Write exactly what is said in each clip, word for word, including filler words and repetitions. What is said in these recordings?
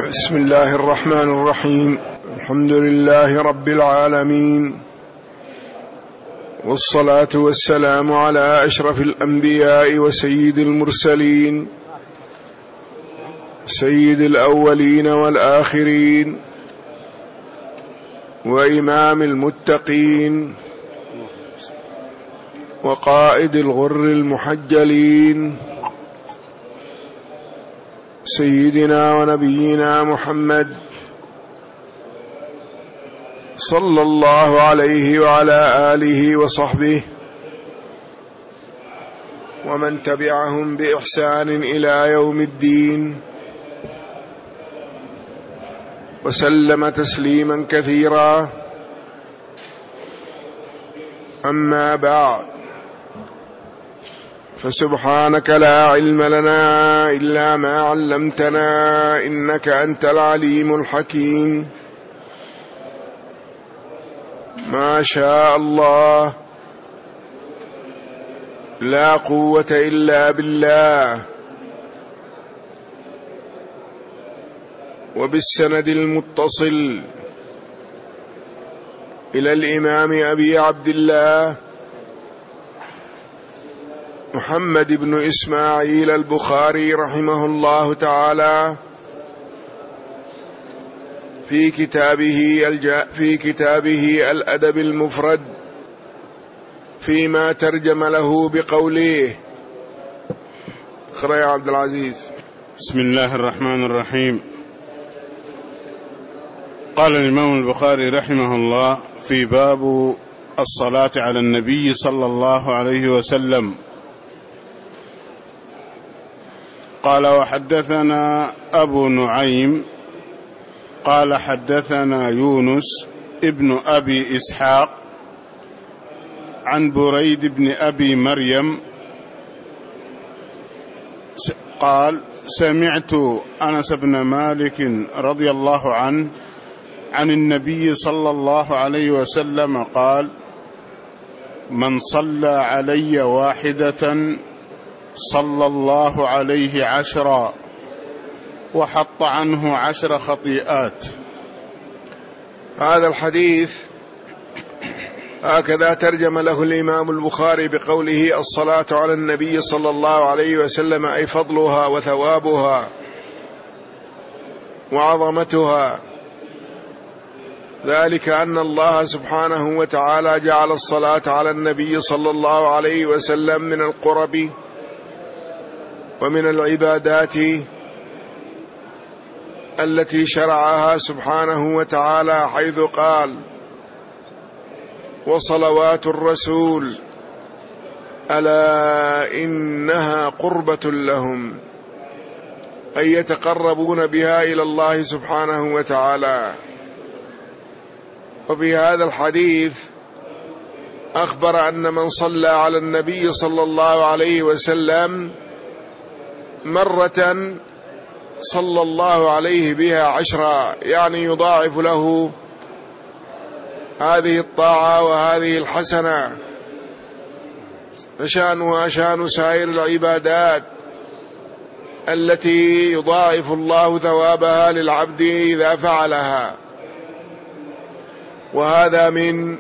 بسم الله الرحمن الرحيم. الحمد لله رب العالمين، والصلاة والسلام على أشرف الأنبياء وسيد المرسلين، سيد الأولين والآخرين، وإمام المتقين، وقائد الغر المحجلين، سيدنا ونبينا محمد صلى الله عليه وعلى آله وصحبه ومن تبعهم بإحسان إلى يوم الدين، وسلم تسليما كثيرا. أما بعد، فسبحانك لا علم لنا إلا ما علمتنا، إنك أنت العليم الحكيم. ما شاء الله، لا قوة إلا بالله. وبالسند المتصل إلى الإمام أبي عبد الله محمد بن إسماعيل البخاري رحمه الله تعالى في كتابه الجاء في كتابه الأدب المفرد، فيما ترجم له بقوله. اقرأ يا عبد العزيز. بسم الله الرحمن الرحيم. قال الإمام البخاري رحمه الله في باب الصلاة على النبي صلى الله عليه وسلم، قال: وحدثنا أبو نعيم قال حدثنا يونس ابن أبي إسحاق عن بريد بن أبي مريم قال: سمعت أنس بن مالك رضي الله عنه عن النبي صلى الله عليه وسلم قال: من صلى علي واحدة صلى الله عليه عشرا وحط عنه عشر خطيئات. هذا الحديث هكذا ترجم له الإمام البخاري بقوله: الصلاة على النبي صلى الله عليه وسلم، أي فضلها وثوابها وعظمتها، ذلك أن الله سبحانه وتعالى جعل الصلاة على النبي صلى الله عليه وسلم من القرب ومن العبادات التي شرعها سبحانه وتعالى، حيث قال: وصلوات الرسول ألا إنها قربة لهم، أي يتقربون بها إلى الله سبحانه وتعالى. وفي هذا الحديث أخبر أن من صلى على النبي صلى الله عليه وسلم مرة صلى الله عليه بها عشرا، يعني يضاعف له هذه الطاعة وهذه الحسنة، فشأنها شأن سائر العبادات التي يضاعف الله ثوابها للعبد إذا فعلها. وهذا من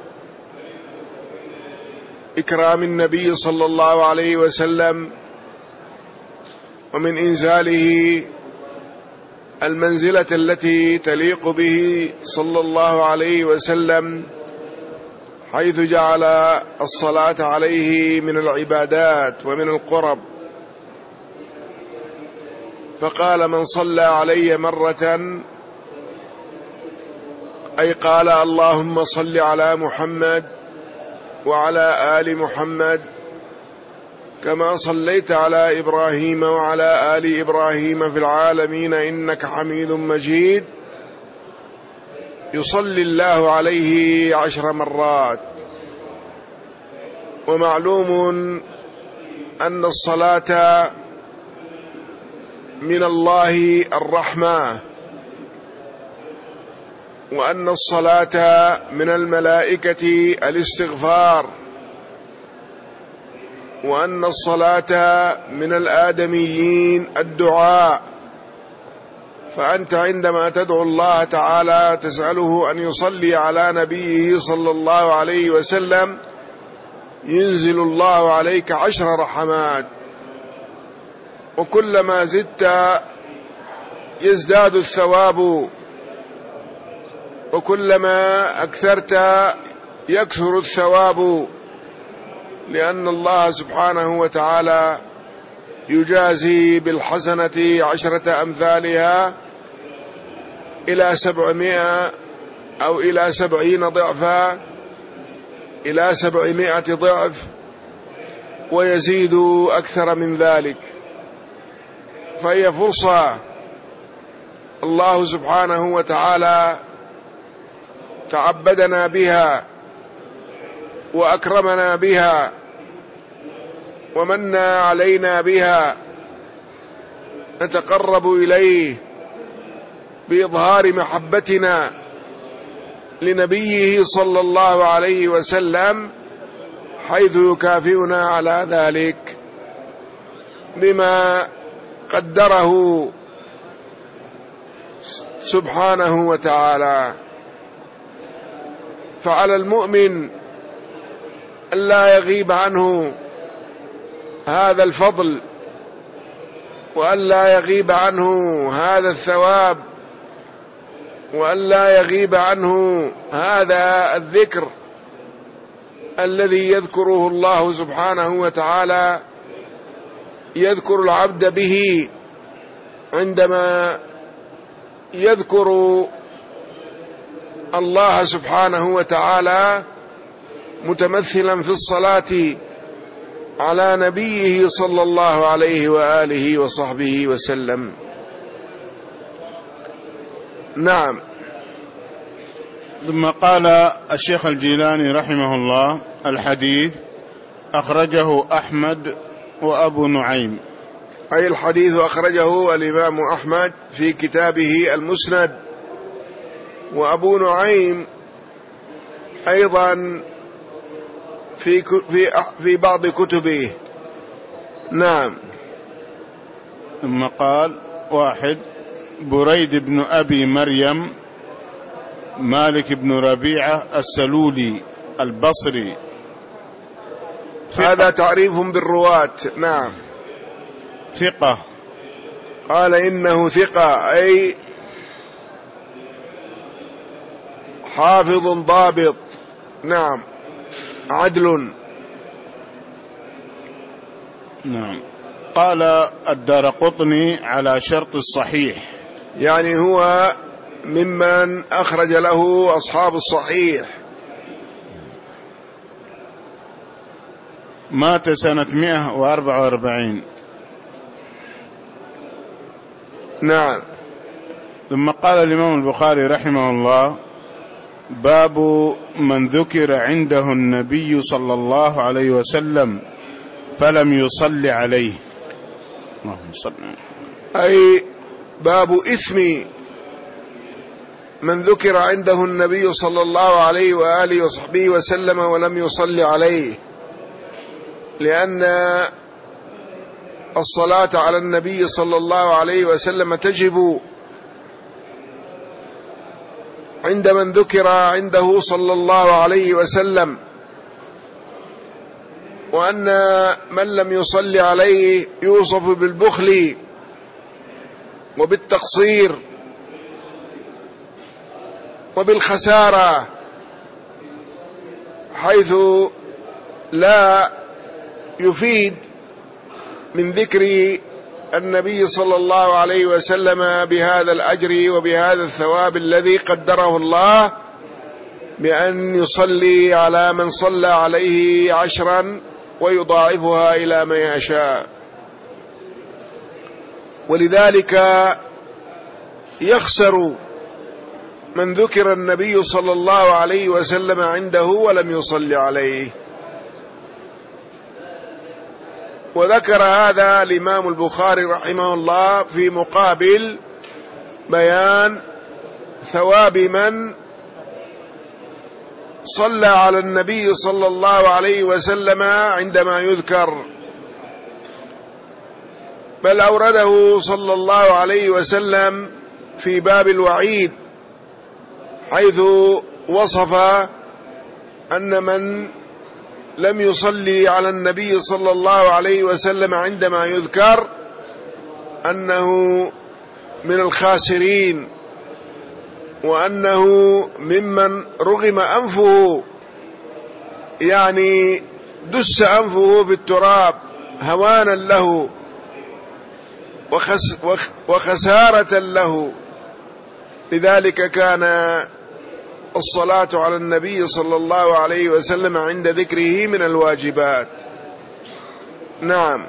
إكرام النبي صلى الله عليه وسلم ومن إنزاله المنزلة التي تليق به صلى الله عليه وسلم، حيث جعل الصلاة عليه من العبادات ومن القرب. فقال: من صلى علي مرة، أي قال: اللهم صل على محمد وعلى آل محمد كما صليت على إبراهيم وعلى آل إبراهيم في العالمين إنك حميد مجيد، يصلي الله عليه عشر مرات. ومعلوم أن الصلاة من الله الرحمة، وأن الصلاة من الملائكة الاستغفار، وأن الصلاة من الآدميين الدعاء، فأنت عندما تدعو الله تعالى تسأله أن يصلي على نبيه صلى الله عليه وسلم ينزل الله عليك عشر رحمات، وكلما زدت يزداد الثواب، وكلما أكثرت يكثر الثواب، لأن الله سبحانه وتعالى يجازي بالحسنة عشرة أمثالها إلى سبعمائة أو إلى سبعين ضعفا، إلى سبعمائة ضعف، ويزيد أكثر من ذلك. فهي فرصة الله سبحانه وتعالى تعبدنا بها وأكرمنا بها ومن علينا بها، نتقرب إليه بإظهار محبتنا لنبيه صلى الله عليه وسلم، حيث يكافئنا على ذلك بما قدره سبحانه وتعالى. فعلى المؤمن ألا يغيب عنه هذا الفضل، وألا يغيب عنه هذا الثواب، وألا يغيب عنه هذا الذكر الذي يذكره الله سبحانه وتعالى، يذكر العبد به عندما يذكر الله سبحانه وتعالى متمثلا في الصلاة على نبيه صلى الله عليه وآله وصحبه وسلم. نعم. ثم قال الشيخ الجيلاني رحمه الله: الحديث أخرجه أحمد وأبو نعيم. أي الحديث أخرجه الإمام أحمد في كتابه المسند، وأبو نعيم أيضا في في في بعض كتبه. نعم. ثم قال: واحد بريد بن أبي مريم مالك بن ربيعة السلولي البصري، هذا تعريف بالرواة. نعم. ثقة. قال إنه ثقة، أي حافظ ضابط. نعم. عدل. نعم. قال الدارقطني على شرط الصحيح، يعني هو ممن أخرج له أصحاب الصحيح. مات سنة مئة وأربعة وأربعين. نعم. ثم قال الإمام البخاري رحمه الله: باب من ذكر عنده النبي صلى الله عليه وسلم فلم يصل عليه. اللهم صل. أي باب إثم من ذكر عنده النبي صلى الله عليه وآله وصحبه وسلم ولم يصل عليه، لأن الصلاة على النبي صلى الله عليه وسلم تجب عند من ذكر عنده صلى الله عليه وسلم، وأن من لم يصل عليه يوصف بالبخل وبالتقصير وبالخسارة، حيث لا يفيد من ذكر النبي صلى الله عليه وسلم بهذا الأجر وبهذا الثواب الذي قدره الله، بأن يصلي على من صلى عليه عشرا ويضاعفها إلى ما يشاء. ولذلك يخسر من ذكر النبي صلى الله عليه وسلم عنده ولم يصلي عليه. وذكر هذا الإمام البخاري رحمه الله في مقابل بيان ثواب من صلى على النبي صلى الله عليه وسلم عندما يذكر، بل أورده صلى الله عليه وسلم في باب الوعيد، حيث وصف أن من لم يصلي على النبي صلى الله عليه وسلم عندما يذكر أنه من الخاسرين، وأنه ممن رغم أنفه، يعني دس أنفه في التراب هوانا له وخس وخسارة له. لذلك كان الصلاة على النبي صلى الله عليه وسلم عند ذكره من الواجبات. نعم.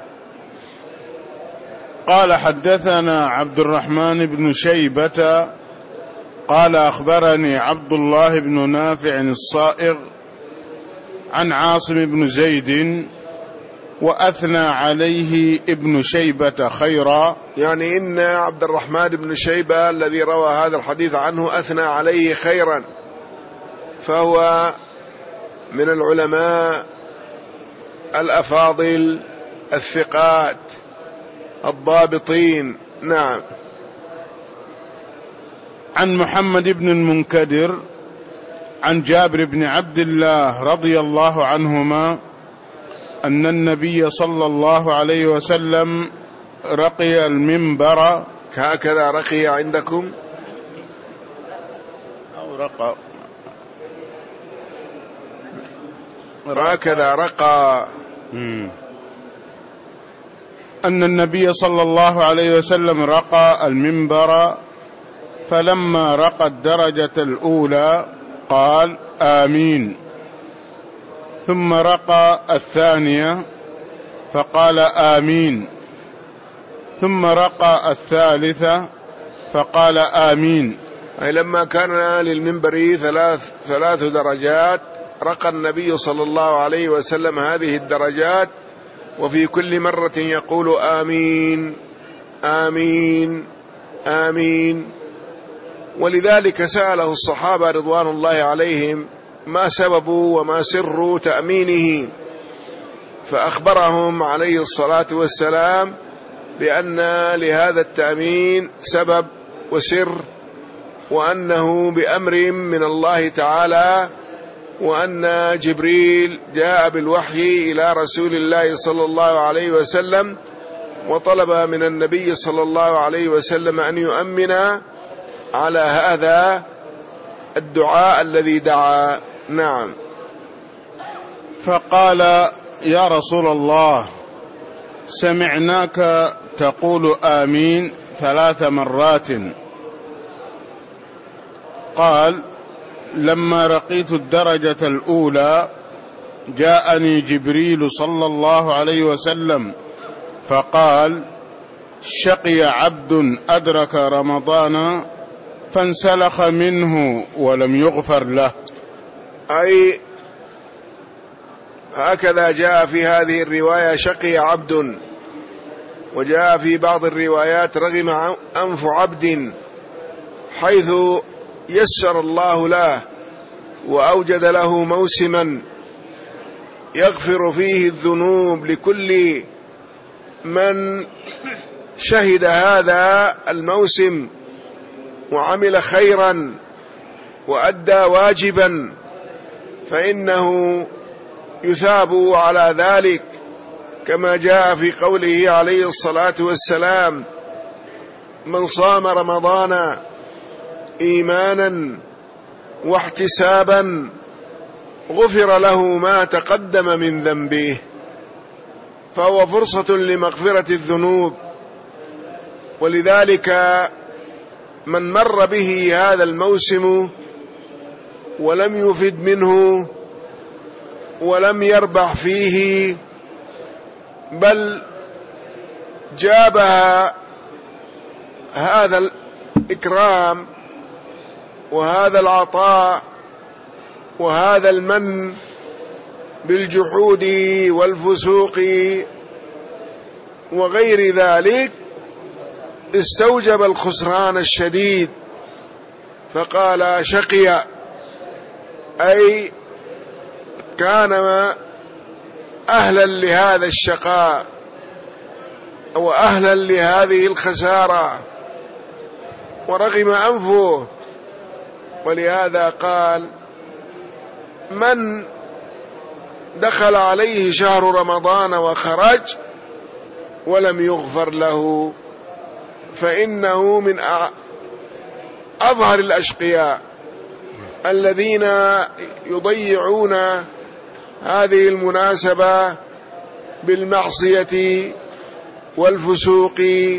قال حدثنا عبد الرحمن بن شيبة قال أخبرني عبد الله بن نافع الصائغ عن عاصم بن زيد وأثنى عليه ابن شيبة خيرا، يعني إن عبد الرحمن بن شيبة الذي روى هذا الحديث عنه أثنى عليه خيرا، فهو من العلماء الأفاضل الثقات الضابطين. نعم. عن محمد بن المنكدر عن جابر بن عبد الله رضي الله عنهما أن النبي صلى الله عليه وسلم رقي المنبر. هكذا رقي عندكم أو رقى؟ هكذا رقى. أن النبي صلى الله عليه وسلم رقى المنبر، فلما رقى الدرجة الأولى قال آمين، ثم رقى الثانية فقال آمين، ثم رقى الثالثة فقال آمين. أي لما كان للمنبر ثلاث ثلاث درجات رقى النبي صلى الله عليه وسلم هذه الدرجات، وفي كل مرة يقول آمين آمين آمين. ولذلك سأله الصحابة رضوان الله عليهم ما سبب وما سر تأمينه، فأخبرهم عليه الصلاة والسلام بأن لهذا التأمين سبب وسر، وأنه بأمر من الله تعالى، وأن جبريل جاء بالوحي إلى رسول الله صلى الله عليه وسلم وطلب من النبي صلى الله عليه وسلم أن يؤمن على هذا الدعاء الذي دعا. نعم. فقال يا رسول الله سمعناك تقول آمين ثلاث مرات. قال لما رقيت الدرجة الأولى جاءني جبريل صلى الله عليه وسلم فقال شقي عبد أدرك رمضان فانسلخ منه ولم يغفر له. أي هكذا جاء في هذه الرواية شقي عبد، وجاء في بعض الروايات رغم أنف عبد، حيث يسر الله له وأوجد له موسما يغفر فيه الذنوب لكل من شهد هذا الموسم وعمل خيرا وأدى واجبا، فإنه يثاب على ذلك، كما جاء في قوله عليه الصلاة والسلام من صام رمضان إيمانا واحتسابا غفر له ما تقدم من ذنبه. فهو فرصة لمغفرة الذنوب. ولذلك من مر به هذا الموسم ولم يفد منه ولم يربح فيه، بل جابها هذا الإكرام وهذا العطاء وهذا المن بالجحود والفسوق وغير ذلك، استوجب الخسران الشديد. فقال شقي، أي كان أهلا لهذا الشقاء وأهلا لهذه الخسارة. ورغم أنفه. ولهذا قال: من دخل عليه شهر رمضان وخرج ولم يغفر له فإنه من أظهر الأشقياء الذين يضيعون هذه المناسبة بالمعصية والفسوق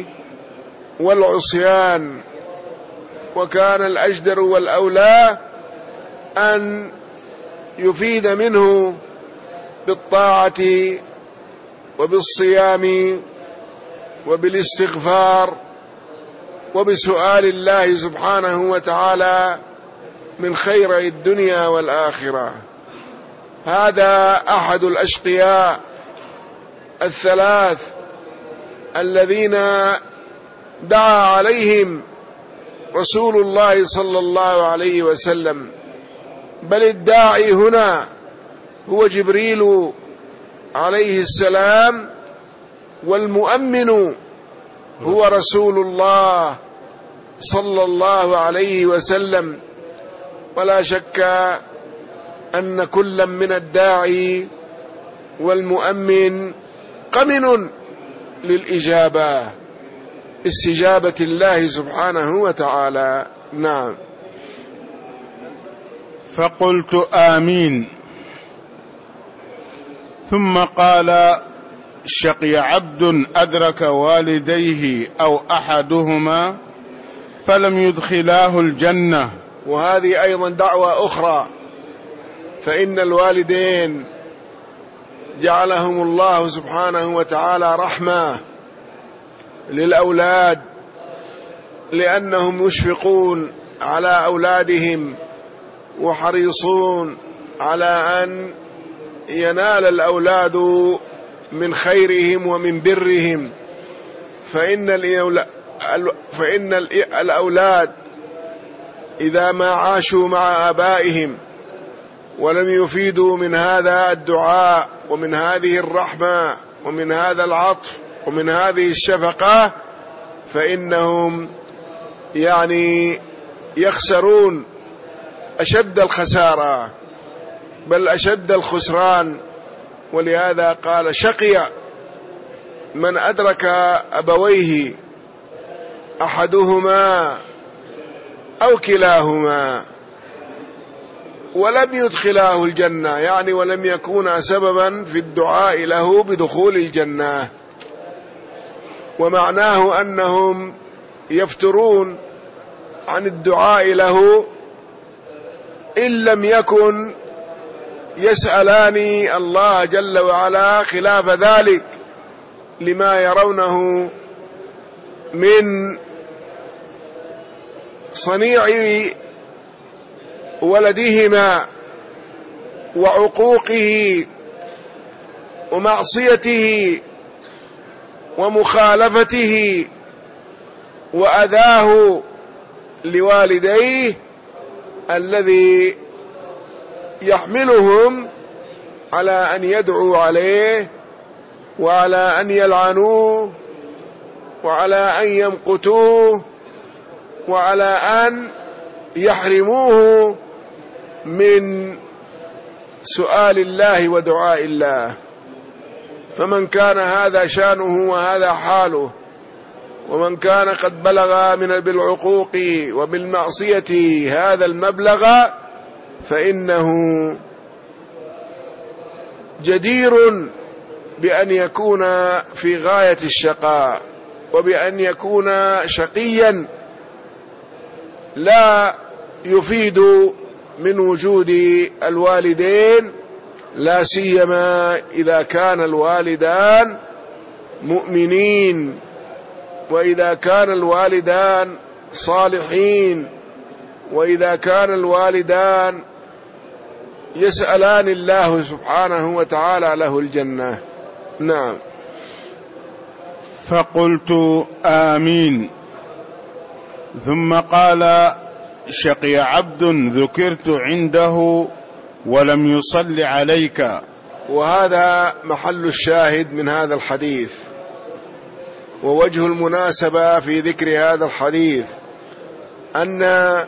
والعصيان. وكان الأجدر والأولى أن يفيد منه بالطاعة وبالصيام وبالاستغفار وبسؤال الله سبحانه وتعالى من خير الدنيا والآخرة. هذا أحد الأشقياء الثلاث الذين دعا عليهم رسول الله صلى الله عليه وسلم، بل الداعي هنا هو جبريل عليه السلام، والمؤمن هو رسول الله صلى الله عليه وسلم. ولا شك أن كل من الداعي والمؤمن قمن للإجابة، استجابة الله سبحانه وتعالى. نعم. فقلت آمين. ثم قال: شقي عبد أدرك والديه أو أحدهما فلم يدخلاه الجنة. وهذه أيضا دعوة أخرى، فإن الوالدين جعلهم الله سبحانه وتعالى رحمة للأولاد، لأنهم يشفقون على أولادهم وحريصون على أن ينال الأولاد من خيرهم ومن برهم. فإن فإن الأولاد إذا ما عاشوا مع آبائهم ولم يفيدوا من هذا الدعاء ومن هذه الرحمة ومن هذا العطف ومن هذه الشفقة، فإنهم يعني يخسرون أشد الخسارة، بل أشد الخسران. ولهذا قال: شقي من أدرك أبويه أحدهما أو كلاهما ولم يدخلاه الجنة، يعني ولم يكون سببا في الدعاء له بدخول الجنة. ومعناه أنهم يفترون عن الدعاء له إن لم يكن يسألان الله جل وعلا خلاف ذلك، لما يرونه من صنيع ولدهما وعقوقه ومعصيته ومخالفته وأذاه لوالديه، الذي يحملهم على أن يدعوا عليه وعلى أن يلعنوه وعلى أن يمقتوه وعلى أن يحرموه من سؤال الله ودعاء الله. فمن كان هذا شانه وهذا حاله، ومن كان قد بلغ من بالعقوق وبالمعصية هذا المبلغ، فإنه جدير بأن يكون في غاية الشقاء، وبأن يكون شقيا لا يفيد من وجود الوالدين، لا سيما إذا كان الوالدان مؤمنين، وإذا كان الوالدان صالحين، وإذا كان الوالدان يسألان الله سبحانه وتعالى له الجنة. نعم. فقلت آمين. ثم قال: شقي عبد ذكرت عنده ولم يصل عليك. وهذا محل الشاهد من هذا الحديث، ووجه المناسبة في ذكر هذا الحديث أن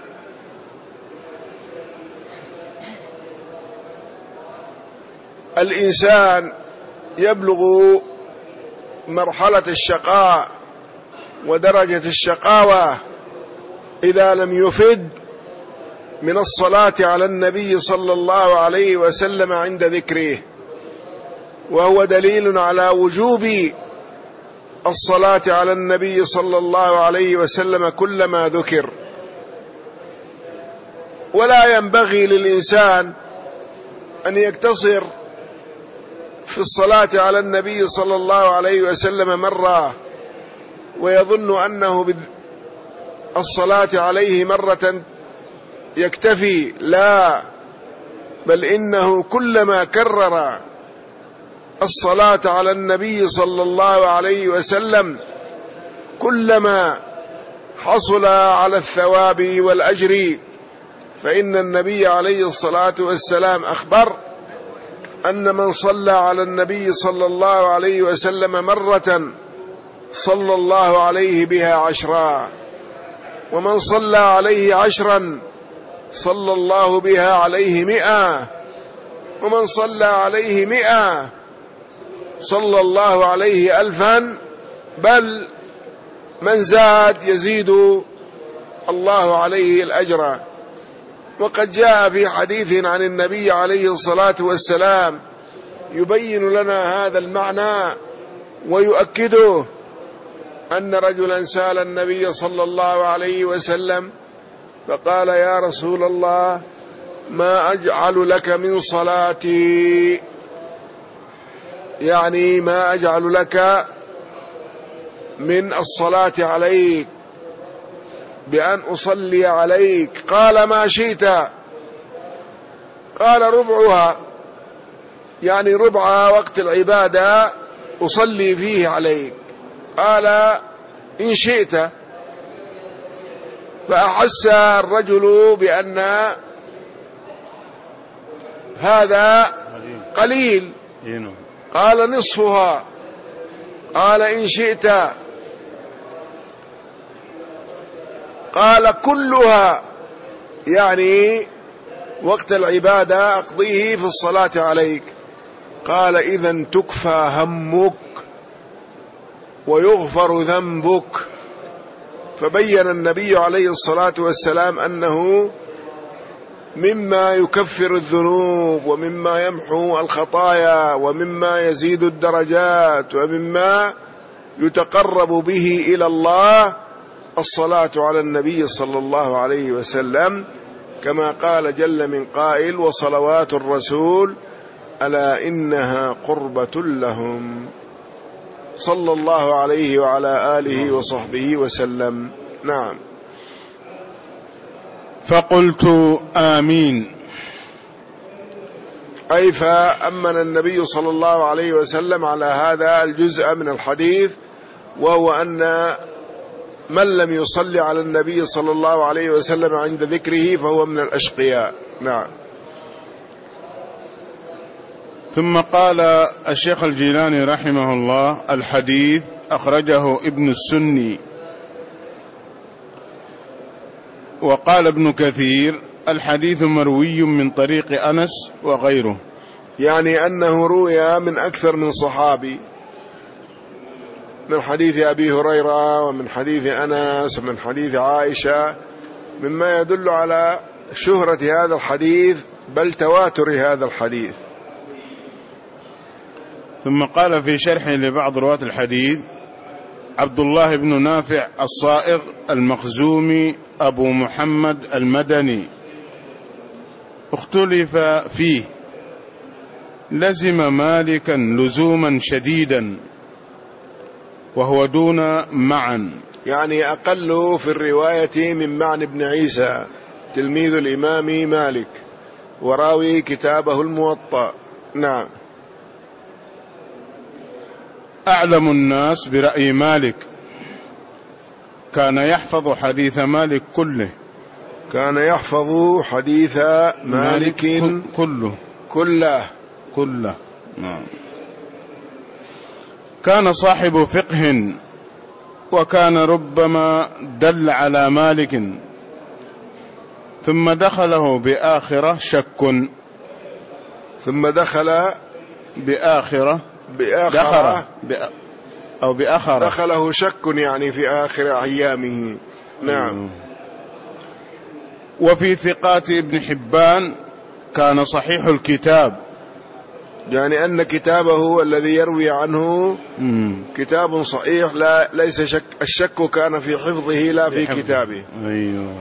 الإنسان يبلغ مرحلة الشقاء ودرجة الشقاوة إذا لم يفد من الصلاة على النبي صلى الله عليه وسلم عند ذكره، وهو دليل على وجوب الصلاة على النبي صلى الله عليه وسلم كلما ذكر. ولا ينبغي للإنسان أن يقتصر في الصلاة على النبي صلى الله عليه وسلم مرة ويظن أنه بالصلاة عليه مرة يكتفي، لا، بل إنه كلما كرر الصلاة على النبي صلى الله عليه وسلم كلما حصل على الثواب والأجر. فإن النبي عليه الصلاة والسلام أخبر أن من صلى على النبي صلى الله عليه وسلم مرة صلى الله عليه بها عشرا، ومن صلى عليه عشرا صلى الله بها عليه مئة، ومن صلى عليه مئة صلى الله عليه ألفا، بل من زاد يزيد الله عليه الأجر. وقد جاء في حديث عن النبي عليه الصلاة والسلام يبين لنا هذا المعنى ويؤكده، أن رجلا سأل النبي صلى الله عليه وسلم فقال: يا رسول الله، ما أجعل لك من صلاتي؟ يعني ما أجعل لك من الصلاة عليك بأن أصلي عليك؟ قال: ما شئت. قال: ربعها، يعني ربع وقت العبادة أصلي فيه عليك. قال: إن شئت. فأحس الرجل بأن هذا قليل، قال: نصفها. قال: إن شئت. قال: كلها، يعني وقت العبادة أقضيه في الصلاة عليك. قال: إذن تكفى همك ويغفر ذنبك. فبين النبي عليه الصلاة والسلام أنه مما يكفر الذنوب ومما يمحو الخطايا ومما يزيد الدرجات ومما يتقرب به إلى الله الصلاة على النبي صلى الله عليه وسلم، كما قال جل من قائل: وصلوات الرسول ألا إنها قربة لهم، صلى الله عليه وعلى آله وصحبه وسلم. نعم. فقلت آمين، أي فأمن النبي صلى الله عليه وسلم على هذا الجزء من الحديث، وهو أن من لم يصلي على النبي صلى الله عليه وسلم عند ذكره فهو من الأشقياء. نعم. ثم قال الشيخ الجيلاني رحمه الله: الحديث أخرجه ابن السني. وقال ابن كثير: الحديث مروي من طريق أنس وغيره، يعني أنه روي من أكثر من صحابي، من حديث أبي هريرة ومن حديث أنس ومن حديث عائشة، مما يدل على شهرة هذا الحديث بل تواتر هذا الحديث. ثم قال في شرحه لبعض رواة الحديث: عبد الله بن نافع الصائغ المخزومي أبو محمد المدني اختلف فيه، لزم مالكا لزوما شديدا وهو دون معا، يعني أقل في الرواية من معن بن عيسى تلميذ الإمام مالك وراوي كتابه الموطأ. نعم. أعلم الناس برأي مالك، كان يحفظ حديث مالك كله، كان يحفظ حديث مالك كله كله كله. نعم. كان صاحب فقه، وكان ربما دل على مالك ثم دخله بآخرة شك. ثم دخل بآخرة بآخرة بأ أو بآخرة دخله شك يعني في آخر أيامه. نعم. وفي ثقات ابن حبان كان صحيح الكتاب، يعني أن كتابه الذي يروي عنه مم. كتاب صحيح، لا ليس شك، الشك كان في حفظه لا في حفظه. كتابه. أيوه.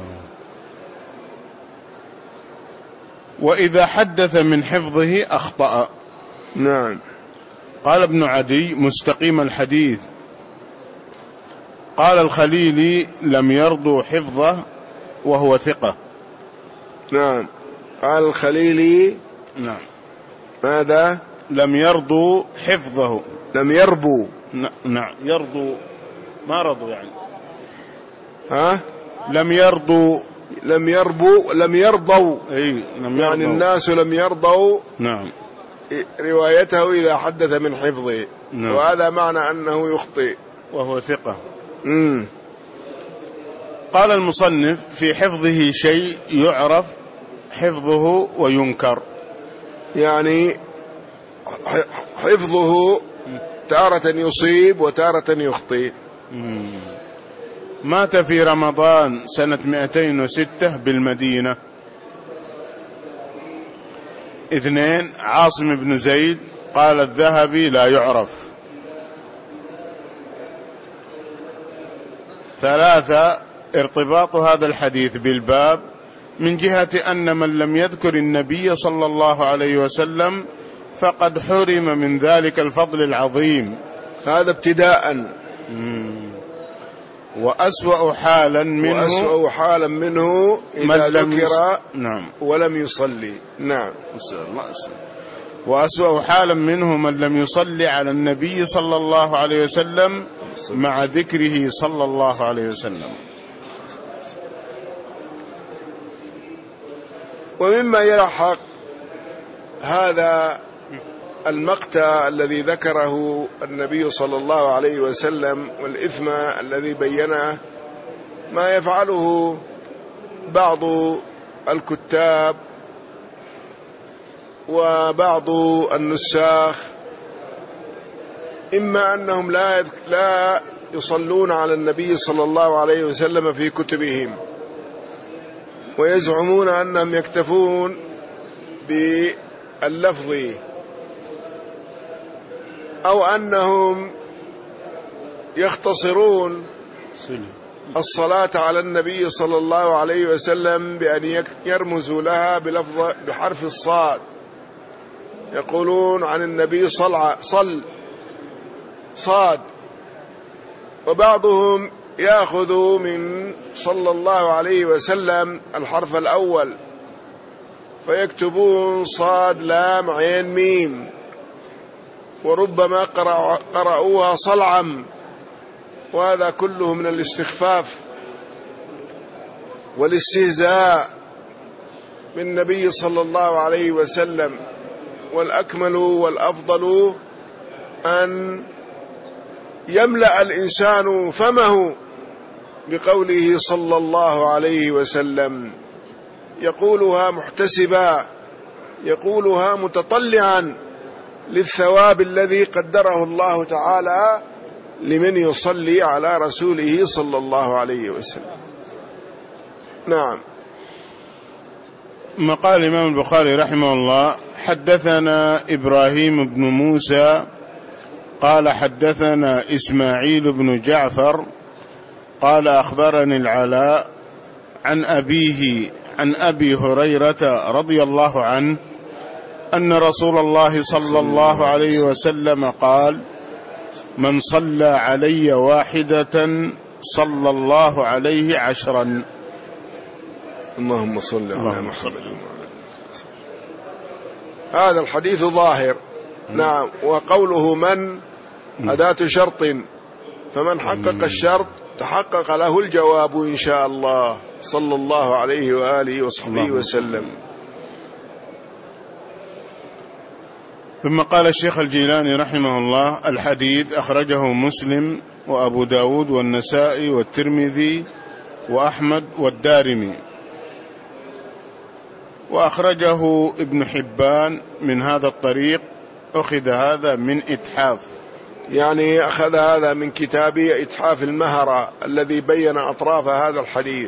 وإذا حدث من حفظه أخطأ. نعم. قال ابن عدي مستقيم الحديث. قال الخليلي لم يرضوا حفظه وهو ثقة. نعم. قال الخليلي نعم ماذا؟ لم يرضوا حفظه. لم يربوا. نعم يرضوا ما رضوا يعني. ها؟ لم يرضوا لم يربوا لم يرضوا أي لم يعني يرضوا. الناس لم يرضوا نعم روايته إذا حدث من حفظه. نعم. وهذا معنى أنه يخطئ وهو ثقة. مم. قال المصنف في حفظه شيء يعرف حفظه وينكر. يعني حفظه تارة يصيب وتارة يخطئ. مم. مات في رمضان سنة مئتين وستة بالمدينة. اثنين عاصم بن زيد قال الذهبي لا يعرف. ثلاثة ارتباط هذا الحديث بالباب من جهة أن من لم يذكر النبي صلى الله عليه وسلم فقد حرم من ذلك الفضل العظيم. هذا ابتداء. مم. وأسوأ حالا منه وأسوأ حالا منه إذا ذكر نعم ولم يصلي. نعم. وأسوأ حالا منه من لم يصلي على النبي صلى الله عليه وسلم مع ذكره صلى الله عليه وسلم. ومما يلحق هذا المقتى الذي ذكره النبي صلى الله عليه وسلم والإثم الذي بينه ما يفعله بعض الكتاب وبعض النساخ، إما أنهم لا لا يصلون على النبي صلى الله عليه وسلم في كتبهم ويزعمون أنهم يكتفون باللفظ، أو أنهم يختصرون الصلاة على النبي صلى الله عليه وسلم بأن يرمزوا لها بلفظ بحرف الصاد، يقولون عن النبي صل صل صاد. وبعضهم يأخذ من صلى الله عليه وسلم الحرف الأول فيكتبون صاد لام عين ميم، وربما قرأوها صلعم، وهذا كله من الاستخفاف والاستهزاء بالنبي صلى الله عليه وسلم. والأكمل والأفضل أن يملأ الإنسان فمه بقوله صلى الله عليه وسلم، يقولها محتسبا، يقولها متطلعا للثواب الذي قدره الله تعالى لمن يصلي على رسوله صلى الله عليه وسلم. نعم. ما قال الإمام البخاري رحمه الله حدثنا إبراهيم بن موسى قال حدثنا إسماعيل بن جعفر قال أخبرني العلاء عن أبيه عن أبي هريرة رضي الله عنه أن رسول الله صلى الله عليه وسلم قال: من صلى علي واحدة صلى الله عليه عشرا. اللهم صل على محمد. هذا الحديث ظاهر. نعم. وقوله من أداة شرط، فمن حقق الشرط تحقق له الجواب إن شاء الله، صلى الله عليه وآله وصحبه وسلم. ثم قال الشيخ الجيلاني رحمه الله: الحديث أخرجه مسلم وأبو داود والنسائي والترمذي وأحمد والدارمي. وأخرجه ابن حبان من هذا الطريق. أخذ هذا من إتحاف، يعني أخذ هذا من كتاب إتحاف المهرة الذي بين أطراف هذا الحديث.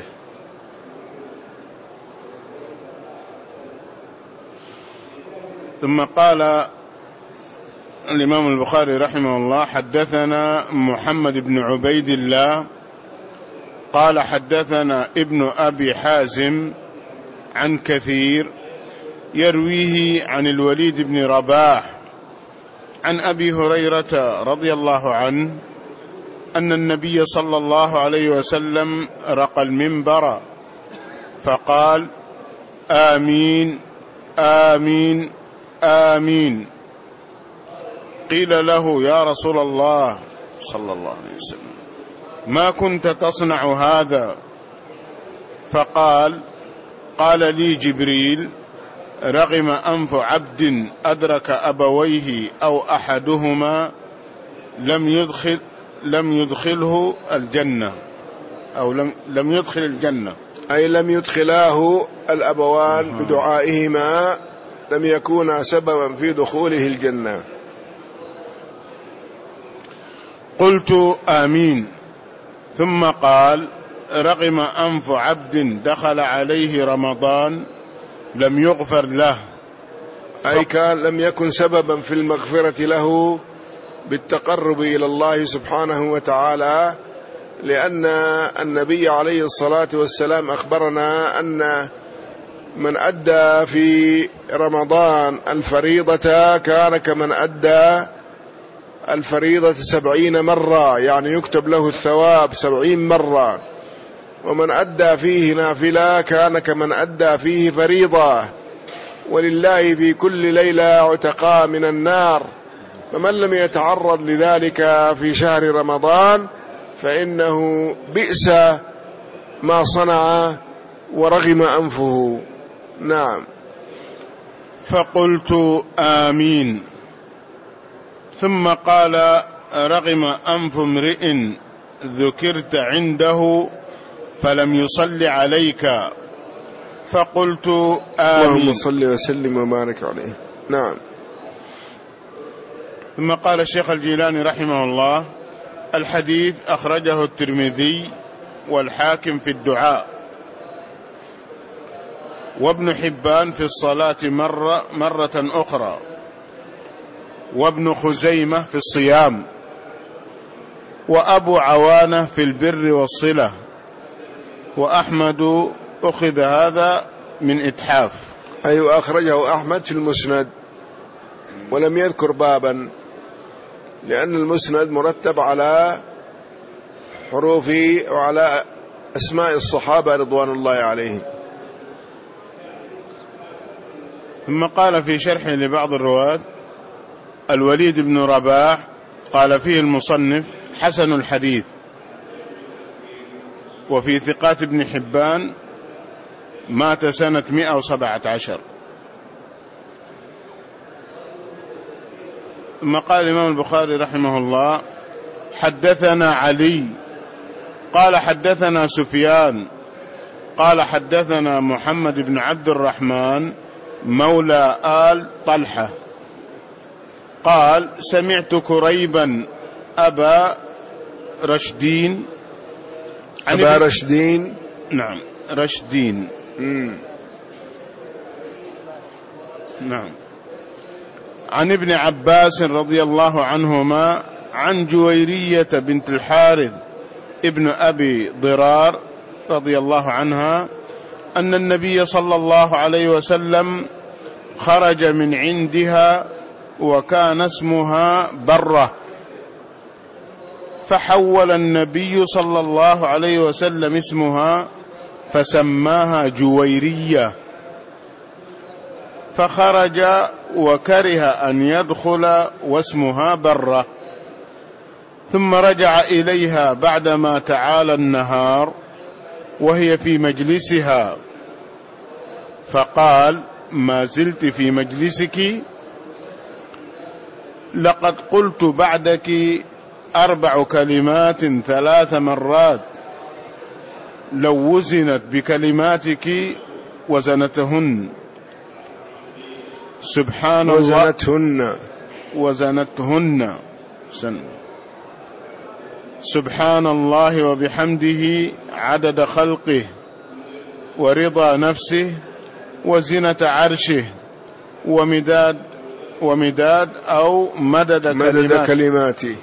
ثم قال الإمام البخاري رحمه الله: حدثنا محمد بن عبيد الله قال حدثنا ابن أبي حازم عن كثير يرويه عن الوليد بن رباح عن أبي هريرة رضي الله عنه أن النبي صلى الله عليه وسلم رقى المنبر فقال: آمين آمين آمين. قيل له: يا رسول الله صلى الله عليه وسلم، ما كنت تصنع هذا؟ فقال: قال لي جبريل: رغم أنف عبد أدرك أبويه أو أحدهما لم يدخل لم يدخله الجنة، أو لم لم يدخل الجنة، أي لم يدخلاه الأبوان آه. بدعائهما لم يكونا سببا في دخوله الجنة. قلت: آمين. ثم قال: رغم أنف عبد دخل عليه رمضان لم يغفر له، أي كان لم يكن سببا في المغفرة له بالتقرب إلى الله سبحانه وتعالى، لأن النبي عليه الصلاة والسلام أخبرنا أن من أدى في رمضان الفريضة كان كمن أدى الفريضة سبعين مرة، يعني يكتب له الثواب سبعين مرة. ومن أدى فيه نافلة كان كمن أدى فيه فريضة. ولله في كل ليلة عتقاء من النار، فمن لم يتعرض لذلك في شهر رمضان فإنه بئس ما صنع ورغم أنفه. نعم. فقلت: آمين. ثم قال: رغم أنف امرئ ذكرت عنده فلم يصل عليك. فقلت: آمين. اللهم صل وسلم وبارك عليه. نعم. ثم قال الشيخ الجيلاني رحمه الله: الحديث أخرجه الترمذي والحاكم في الدعاء، وابن حبان في الصلاة مرة, مرة أخرى، وابن خزيمة في الصيام، وأبو عوانة في البر والصلة، وأحمد أخذ هذا من إتحاف. أيوة، أخرجه أحمد في المسند ولم يذكر بابا، لأن المسند مرتب على حروف وعلى أسماء الصحابة رضوان الله عليهم. ثم قال في شرح لبعض الرواة: الوليد بن رباح قال فيه المصنف: حسن الحديث. وفي ثقات ابن حبان مات سنة مئة وسبعة عشر. ثم قال الإمام البخاري رحمه الله: حدثنا علي قال حدثنا سفيان قال حدثنا محمد بن عبد الرحمن مولى آل طلحة قال: سمعت كريبا أبا رشدين عن أبا رشدين نعم رشدين مم. نعم عن ابن عباس رضي الله عنهما عن جويرية بنت الحارث ابن أبي ضرار رضي الله عنها أن النبي صلى الله عليه وسلم خرج من عندها وكان اسمها برة، فحول النبي صلى الله عليه وسلم اسمها فسماها جويرية، فخرج وكره أن يدخل واسمها برة، ثم رجع إليها بعدما تعالى النهار وهي في مجلسها، فقال: ما زلت في مجلسك؟ لقد قلت بعدك أربع كلمات ثلاث مرات لو وزنت بكلماتك وزنتهن سبحان الله وزنتهن وزنتهن سن سبحان الله وبحمده عدد خلقه ورضا نفسه وزنة عرشه ومداد ومداد أو مدد, مدد كلماته. كلماته.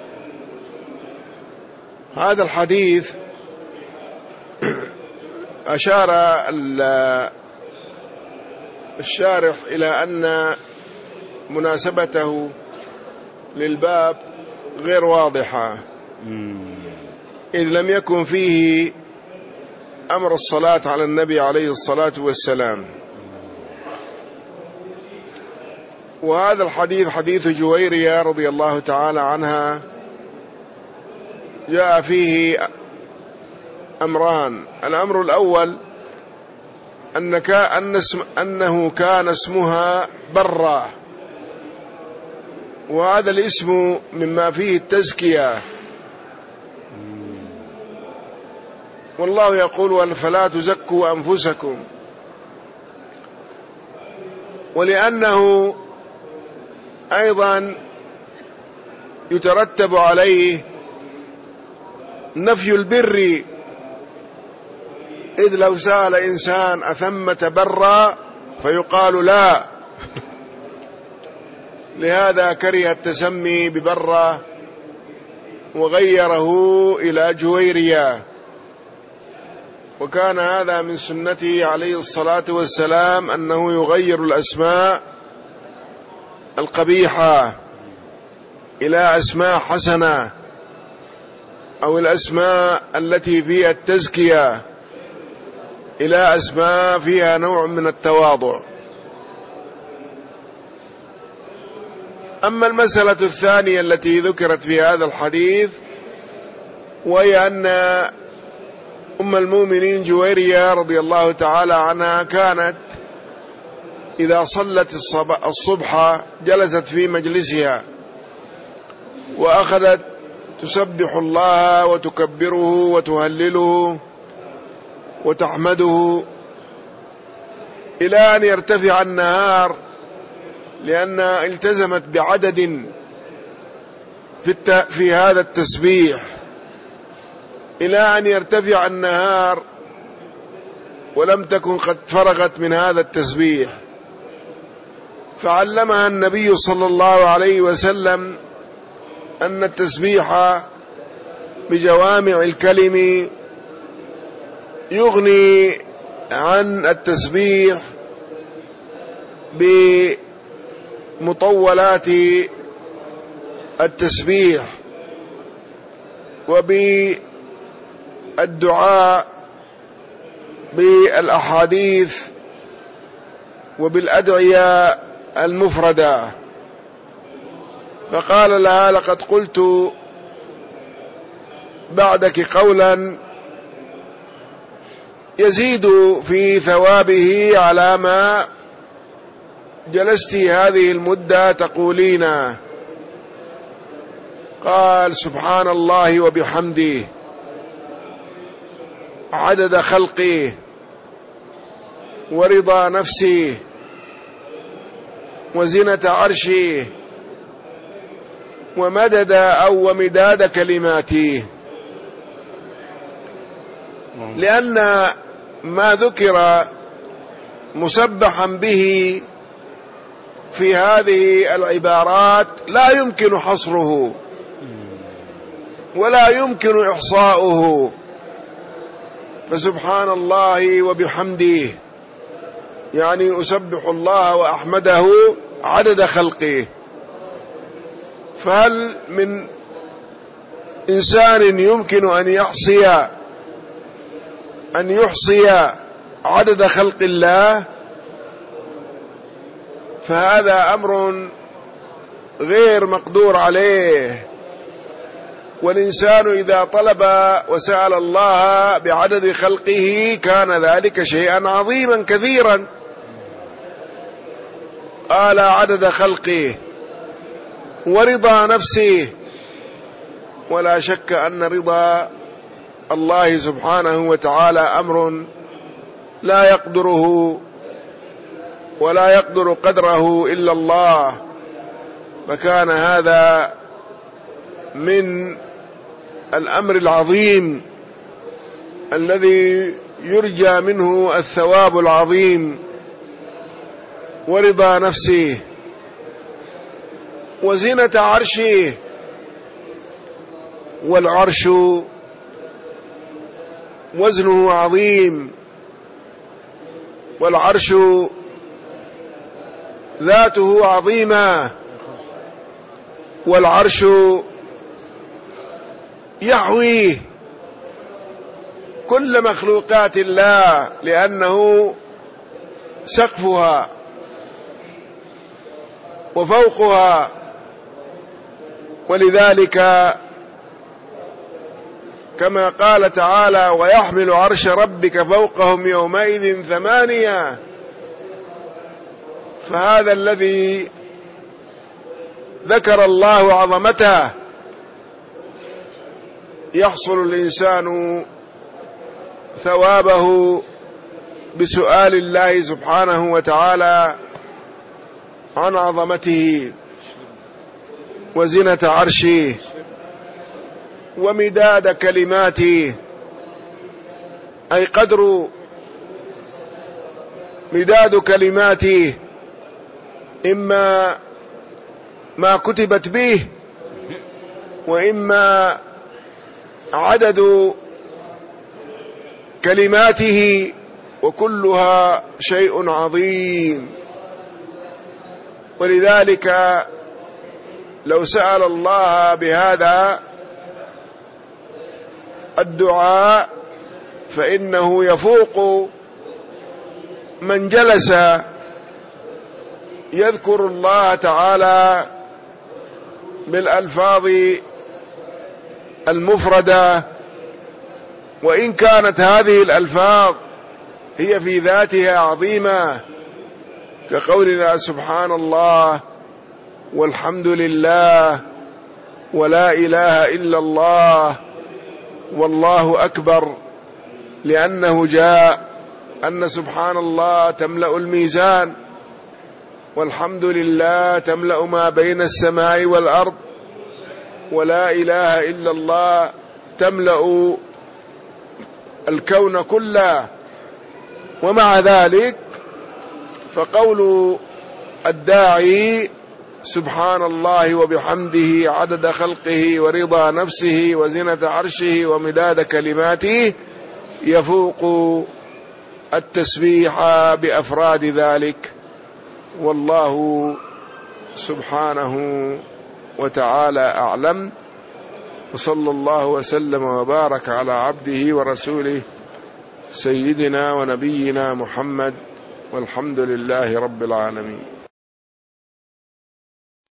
هذا الحديث أشار الشارح إلى أن مناسبته للباب غير واضحة، إذ لم يكن فيه أمر الصلاة على النبي عليه الصلاة والسلام. وهذا الحديث حديث جويرية رضي الله تعالى عنها جاء فيه أمران. الأمر الأول أنه كان اسمها برة، وهذا الاسم مما فيه التزكية، والله يقول فلا تزكوا أنفسكم. ولأنه أيضا يترتب عليه نفي البر، إذ لو سأل إنسان أثمة برا فيقال لا، لهذا كره التسمي ببرة وغيره إلى جويرية. وكان هذا من سنته عليه الصلاة والسلام أنه يغير الأسماء القبيحة إلى أسماء حسنة، أو الأسماء التي فيها التزكية إلى أسماء فيها نوع من التواضع. أما المسألة الثانية التي ذكرت في هذا الحديث، وهي أن أم المؤمنين جويرية رضي الله تعالى عنها كانت إذا صلت الصبح جلست في مجلسها وأخذت تسبح الله وتكبره وتهلله وتحمده إلى أن يرتفع النهار، لأنها التزمت بعدد في, الت... في هذا التسبيح إلى أن يرتفع النهار ولم تكن قد فرغت من هذا التسبيح. فعلمها النبي صلى الله عليه وسلم أن التسبيح بجوامع الكلم يغني عن التسبيح بمطولات التسبيح وبالدعاء بالأحاديث وبالأدعية المفردة. فقال لها لقد قلت بعدك قولا يزيد في ثوابه على ما جلست هذه المدة تقولين. قال سبحان الله وبحمده عدد خلقه ورضا نفسه وزنة عرشه ومدد أو ومداد كلماته. لأن ما ذكر مسبحا به في هذه العبارات لا يمكن حصره ولا يمكن إحصاؤه. فسبحان الله وبحمده يعني أسبح الله وأحمده عدد خلقه. فهل من إنسان يمكن أن يحصي أن يحصي عدد خلق الله؟ فهذا أمر غير مقدور عليه. والإنسان إذا طلب وسأل الله بعدد خلقه كان ذلك شيئا عظيما كثيرا. قال عدد خلقه ورضا نفسه، ولا شك أن رضا الله سبحانه وتعالى أمر لا يقدره ولا يقدر قدره إلا الله، فكان هذا من الأمر العظيم الذي يرجى منه الثواب العظيم ورضا نفسه وزنة عرشه. والعرش وزنه عظيم، والعرش ذاته عظيمة، والعرش يحويه كل مخلوقات الله لأنه سقفها وفوقها. ولذلك كما قال تعالى: ويحمل عرش ربك فوقهم يومئذ ثمانية. فهذا الذي ذكر الله عظمته يحصل الإنسان ثوابه بسؤال الله سبحانه وتعالى عن عظمته وزنة عرشه ومداد كلماته، أي قدر مداد كلماته، إما ما كتبت به وإما عدد كلماته، وكلها شيء عظيم. ولذلك لو سأل الله بهذا الدعاء فإنه يفوق من جلس يذكر الله تعالى بالألفاظ المفردة، وإن كانت هذه الألفاظ هي في ذاتها عظيمة، كقولنا سبحان الله والحمد لله ولا إله إلا الله والله أكبر، لأنه جاء أن سبحان الله تملأ الميزان، والحمد لله تملأ ما بين السماء والأرض، ولا إله إلا الله تملأ الكون كله. ومع ذلك فقول الداعي سبحان الله وبحمده عدد خلقه ورضا نفسه وزنة عرشه ومداد كلماته يفوق التسبيح بأفراد ذلك، والله سبحانه وتعالى أعلم. وصلى الله وسلم وبارك على عبده ورسوله سيدنا ونبينا محمد، والحمد لله رب العالمين.